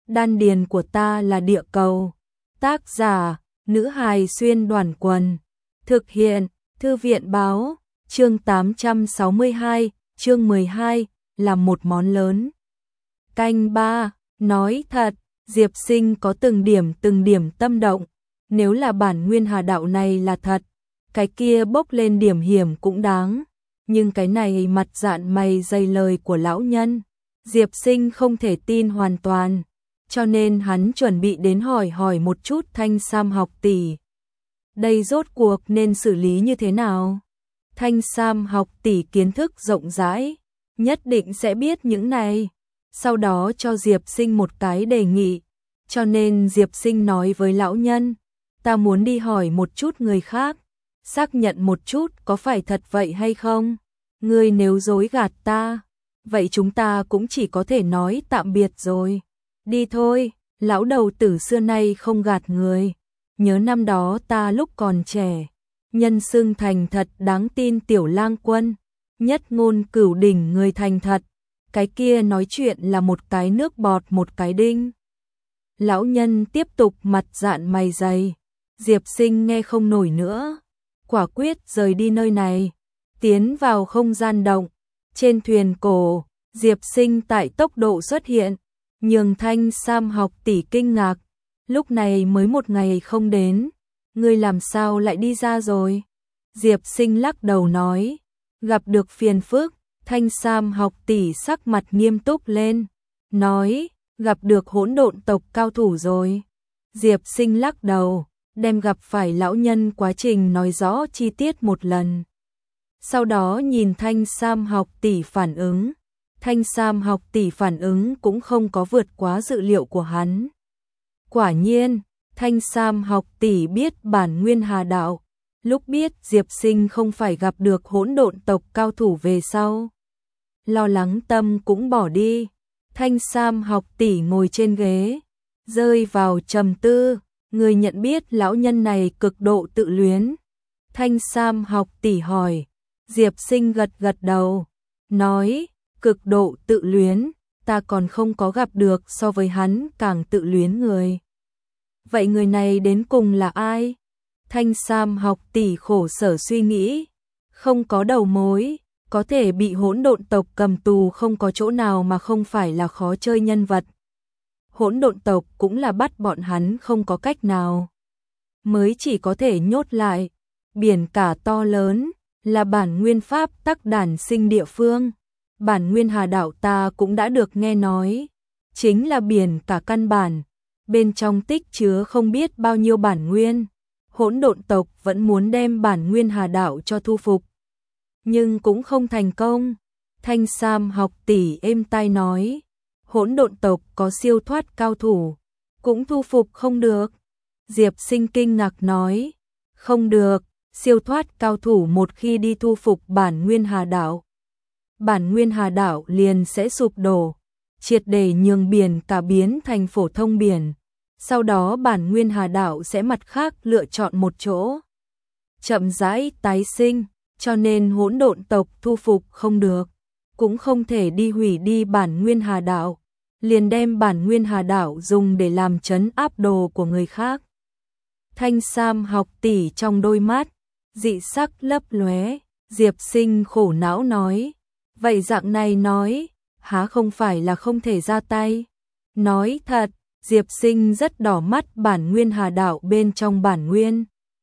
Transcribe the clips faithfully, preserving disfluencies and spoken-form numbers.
đan điền của ta là địa cầu. Tác giả, nữ hài xuyên đoàn quần. Thực hiện, thư viện báo, chương tám trăm sáu mươi hai, chương mười hai, là một món lớn. Canh ba, nói thật, Diệp Sinh có từng điểm từng điểm tâm động. Nếu là bản nguyên hà đạo này là thật, cái kia bốc lên điểm hiểm cũng đáng. Nhưng cái này mặt dạn mày dày lời của lão nhân, Diệp Sinh không thể tin hoàn toàn. Cho nên hắn chuẩn bị đến hỏi hỏi một chút Thanh Sam học tỷ. Đây rốt cuộc nên xử lý như thế nào? Thanh Sam học tỷ kiến thức rộng rãi, nhất định sẽ biết những này. Sau đó cho Diệp Sinh một cái đề nghị. Cho nên Diệp Sinh nói với lão nhân, ta muốn đi hỏi một chút người khác, xác nhận một chút có phải thật vậy hay không. Ngươi nếu dối gạt ta, vậy chúng ta cũng chỉ có thể nói tạm biệt rồi. Đi thôi, lão đầu tử xưa nay không gạt người. Nhớ năm đó ta lúc còn trẻ, nhân xưng thành thật đáng tin tiểu lang quân, nhất ngôn cửu đỉnh người thành thật. Cái kia nói chuyện là một cái nước bọt một cái đinh. Lão nhân tiếp tục mặt dạn mày dày. Diệp Sinh nghe không nổi nữa, quả quyết rời đi nơi này, tiến vào không gian động. Trên thuyền cổ, Diệp Sinh tại tốc độ xuất hiện, nhường Thanh Sam học tỷ kinh ngạc. Lúc này mới một ngày không đến, ngươi làm sao lại đi ra rồi? Diệp Sinh lắc đầu nói, gặp được phiền phức. Thanh Sam học tỷ sắc mặt nghiêm túc lên, nói, gặp được hỗn độn tộc cao thủ rồi. Diệp Sinh lắc đầu, đem gặp phải lão nhân quá trình nói rõ chi tiết một lần. Sau đó nhìn Thanh Sam học tỷ phản ứng. Thanh Sam học tỷ phản ứng cũng không có vượt quá dự liệu của hắn. Quả nhiên, Thanh Sam học tỷ biết bản nguyên hà đạo. Lúc biết Diệp Sinh không phải gặp được hỗn độn tộc cao thủ về sau, lo lắng tâm cũng bỏ đi. Thanh Sam học tỷ ngồi trên ghế, rơi vào trầm tư. Người nhận biết lão nhân này cực độ tự luyến. Thanh Sam học tỷ hỏi. Diệp Sinh gật gật đầu, nói, cực độ tự luyến, ta còn không có gặp được so với hắn càng tự luyến người. Vậy người này đến cùng là ai? Thanh Sam học tỷ khổ sở suy nghĩ, không có đầu mối, có thể bị hỗn độn tộc cầm tù không có chỗ nào mà không phải là khó chơi nhân vật. Hỗn độn tộc cũng là bắt bọn hắn không có cách nào, mới chỉ có thể nhốt lại. Biển cả to lớn, là bản nguyên pháp tắc đản sinh địa phương. Bản nguyên hà đạo ta cũng đã được nghe nói, chính là biển cả căn bản, bên trong tích chứa không biết bao nhiêu bản nguyên. Hỗn độn tộc vẫn muốn đem bản nguyên hà đạo cho thu phục, nhưng cũng không thành công. Thanh Sam học tỷ êm tai nói, hỗn độn tộc có siêu thoát cao thủ, cũng thu phục không được. Diệp Sinh kinh ngạc nói, không được, siêu thoát cao thủ một khi đi thu phục bản nguyên hà đạo, bản nguyên hà đạo liền sẽ sụp đổ, triệt để nhường biển cả biến thành phổ thông biển. Sau đó bản nguyên hà đạo sẽ mặt khác lựa chọn một chỗ, chậm rãi tái sinh, cho nên hỗn độn tộc thu phục không được, cũng không thể đi hủy đi bản nguyên hà đạo, liền đem bản nguyên hà đạo dùng để làm trấn áp đồ của người khác. Thanh Sam học tỷ trong đôi mắt, dị sắc lấp lóe. Diệp Sinh khổ não nói, vậy dạng này nói, há không phải là không thể ra tay? Nói thật, Diệp Sinh rất đỏ mắt bản nguyên hà đạo bên trong bản nguyên.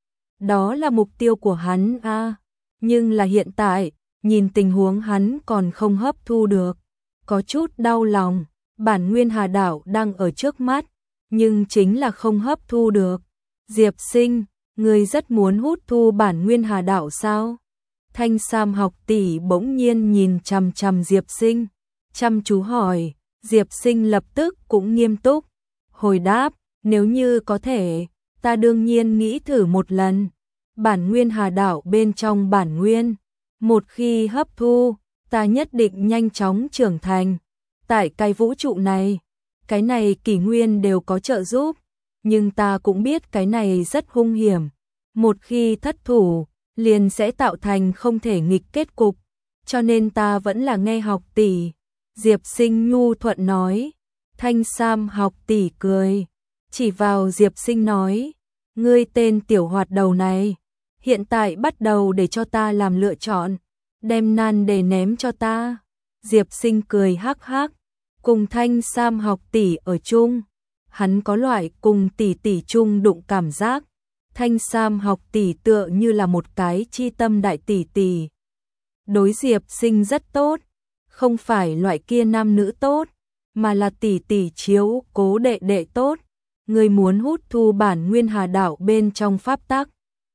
Đó là mục tiêu của hắn a, à, nhưng là hiện tại, nhìn tình huống hắn còn không hấp thu được, có chút đau lòng. Bản nguyên hà đạo đang ở trước mắt, nhưng chính là không hấp thu được. Diệp Sinh, người rất muốn hút thu bản nguyên hà đạo sao? Thanh Sam học tỷ bỗng nhiên nhìn chằm chằm Diệp Sinh, chăm chú hỏi. Diệp Sinh lập tức cũng nghiêm túc, hồi đáp, nếu như có thể, ta đương nhiên nghĩ thử một lần. Bản nguyên hà đạo bên trong bản nguyên, một khi hấp thu, ta nhất định nhanh chóng trưởng thành. Tại cái vũ trụ này, cái này kỷ nguyên đều có trợ giúp, nhưng ta cũng biết cái này rất hung hiểm. Một khi thất thủ, liền sẽ tạo thành không thể nghịch kết cục, cho nên ta vẫn là nghe học tỷ. Diệp Sinh nhu thuận nói, Thanh Sam học tỷ cười, chỉ vào Diệp Sinh nói, ngươi tên tiểu hoạt đầu này, hiện tại bắt đầu để cho ta làm lựa chọn, đem nan đề ném cho ta. Diệp Sinh cười hắc hắc, cùng Thanh Sam học tỷ ở chung, hắn có loại cùng tỷ tỷ chung đụng cảm giác. Thanh Sam học tỷ tựa như là một cái chi tâm đại tỷ tỷ. Đối Diệp Sinh rất tốt, không phải loại kia nam nữ tốt, mà là tỷ tỷ chiếu cố đệ đệ tốt. Ngươi muốn hút thu bản nguyên hà đạo bên trong pháp tắc,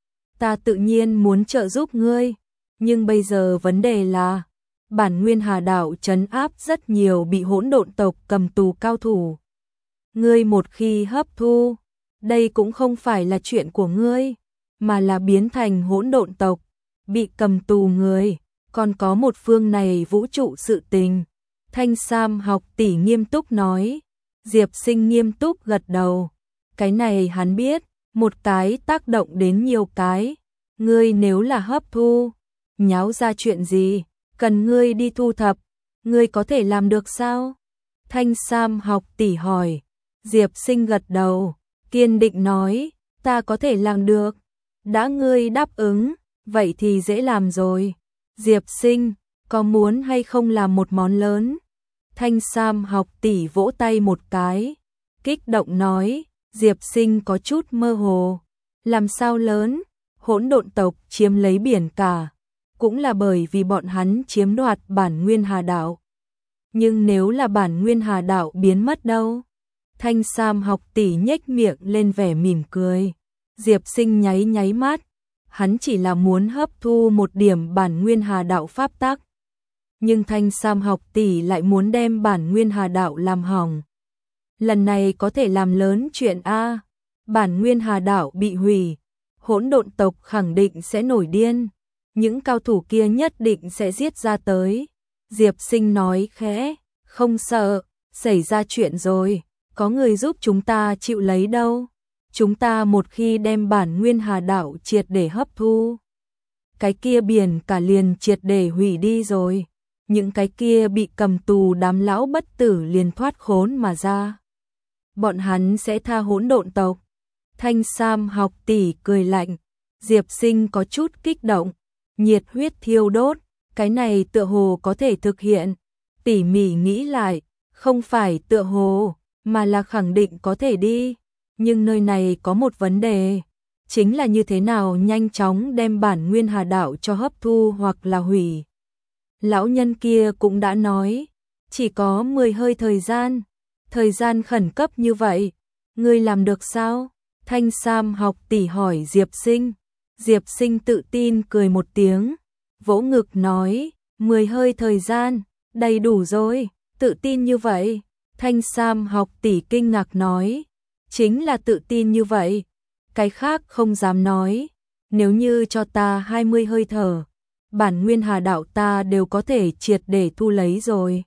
ta tự nhiên muốn trợ giúp ngươi, nhưng bây giờ vấn đề là bản nguyên hà đạo trấn áp rất nhiều bị hỗn độn tộc cầm tù cao thủ. Ngươi một khi hấp thu, đây cũng không phải là chuyện của ngươi, mà là biến thành hỗn độn tộc, bị cầm tù người, còn có một phương này vũ trụ sự tình. Thanh Sam học tỷ nghiêm túc nói. Diệp Sinh nghiêm túc gật đầu. Cái này hắn biết, một cái tác động đến nhiều cái. Ngươi nếu là hấp thu, nháo ra chuyện gì, cần ngươi đi thu thập, ngươi có thể làm được sao? Thanh Sam học tỷ hỏi. Diệp Sinh gật đầu, kiên định nói, ta có thể làm được. Đã ngươi đáp ứng, vậy thì dễ làm rồi. Diệp Sinh, có muốn hay không làm một món lớn? Thanh Sam học tỷ vỗ tay một cái, kích động nói. Diệp Sinh có chút mơ hồ. Làm sao lớn? Hỗn độn tộc chiếm lấy biển cả, cũng là bởi vì bọn hắn chiếm đoạt bản nguyên hà đạo. Nhưng nếu là bản nguyên hà đạo biến mất đâu? Thanh Sam học tỷ nhếch miệng lên vẻ mỉm cười. Diệp Sinh nháy nháy mắt, hắn chỉ là muốn hấp thu một điểm bản nguyên hà đạo pháp tắc. Nhưng Thanh Sam học tỷ lại muốn đem bản nguyên hà đạo làm hỏng. Lần này có thể làm lớn chuyện a. Bản nguyên hà đạo bị hủy, hỗn độn tộc khẳng định sẽ nổi điên, những cao thủ kia nhất định sẽ giết ra tới. Diệp Sinh nói khẽ, không sợ, xảy ra chuyện rồi, có người giúp chúng ta chịu lấy đâu. Chúng ta một khi đem bản nguyên hà đạo triệt để hấp thu, cái kia biển cả liền triệt để hủy đi rồi. Những cái kia bị cầm tù đám lão bất tử liền thoát khốn mà ra. Bọn hắn sẽ tha hỗn độn tộc. Thanh Sam học tỷ cười lạnh. Diệp Sinh có chút kích động, nhiệt huyết thiêu đốt, cái này tựa hồ có thể thực hiện. Tỉ mỉ nghĩ lại, không phải tựa hồ, mà là khẳng định có thể đi. Nhưng nơi này có một vấn đề, chính là như thế nào nhanh chóng đem bản nguyên hà đạo cho hấp thu hoặc là hủy. Lão nhân kia cũng đã nói, chỉ có mười hơi thời gian, thời gian khẩn cấp như vậy, ngươi làm được sao? Thanh Sam học tỷ hỏi Diệp Sinh. Diệp Sinh tự tin cười một tiếng, vỗ ngực nói, mười hơi thời gian, đầy đủ rồi, tự tin như vậy. Thanh Sam học tỷ kinh ngạc nói, chính là tự tin như vậy, cái khác không dám nói, nếu như cho ta hai mươi hơi thở, bản nguyên hà đạo ta đều có thể triệt để thu lấy rồi,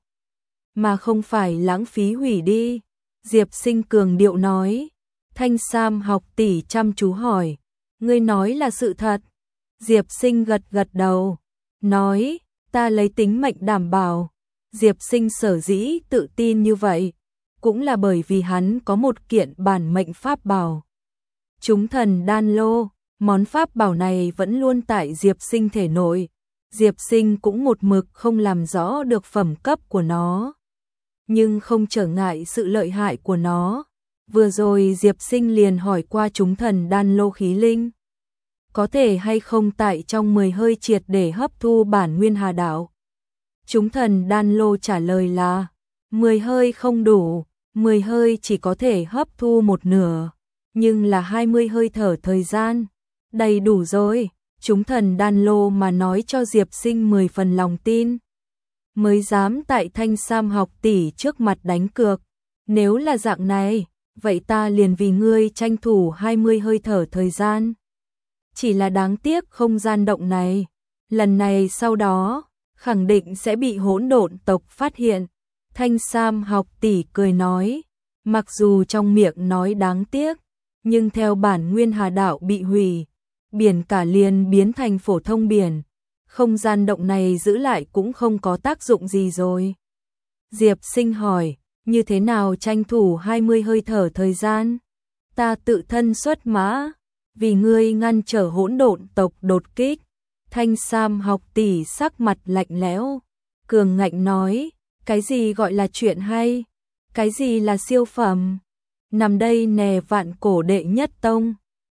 mà không phải lãng phí hủy đi. Diệp Sinh cường điệu nói. Thanh Sam học tỷ chăm chú hỏi, ngươi nói là sự thật? Diệp Sinh gật gật đầu, nói, ta lấy tính mệnh đảm bảo. Diệp Sinh sở dĩ tự tin như vậy, cũng là bởi vì hắn có một kiện bản mệnh pháp bảo. Chúng thần đan lô, món pháp bảo này vẫn luôn tại Diệp Sinh thể nội. Diệp Sinh cũng một mực không làm rõ được phẩm cấp của nó, nhưng không trở ngại sự lợi hại của nó. Vừa rồi Diệp Sinh liền hỏi qua chúng thần đan lô khí linh, có thể hay không tại trong mười hơi triệt để hấp thu bản nguyên hà đạo. Chúng thần đan lô trả lời là, mười hơi không đủ, mười hơi chỉ có thể hấp thu một nửa, nhưng là hai mươi hơi thở thời gian, đầy đủ rồi. Chúng thần đan lô mà nói cho Diệp Sinh mười phần lòng tin, mới dám tại Thanh Sam học tỷ trước mặt đánh cược. Nếu là dạng này, vậy ta liền vì ngươi tranh thủ hai mươi hơi thở thời gian. Chỉ là đáng tiếc không gian động này, lần này sau đó, khẳng định sẽ bị hỗn độn tộc phát hiện. Thanh Sam học tỷ cười nói, mặc dù trong miệng nói đáng tiếc, nhưng theo bản nguyên hà đạo bị hủy, biển cả liền biến thành phổ thông biển, không gian động này giữ lại cũng không có tác dụng gì rồi. Diệp Sinh hỏi, như thế nào tranh thủ hai mươi hơi thở thời gian? Ta tự thân xuất mã, vì ngươi ngăn trở hỗn độn tộc đột kích. Thanh Sam học tỷ sắc mặt lạnh lẽo, cường ngạnh nói, cái gì gọi là chuyện hay? Cái gì là siêu phẩm? Nằm đây nè vạn cổ đệ nhất tông,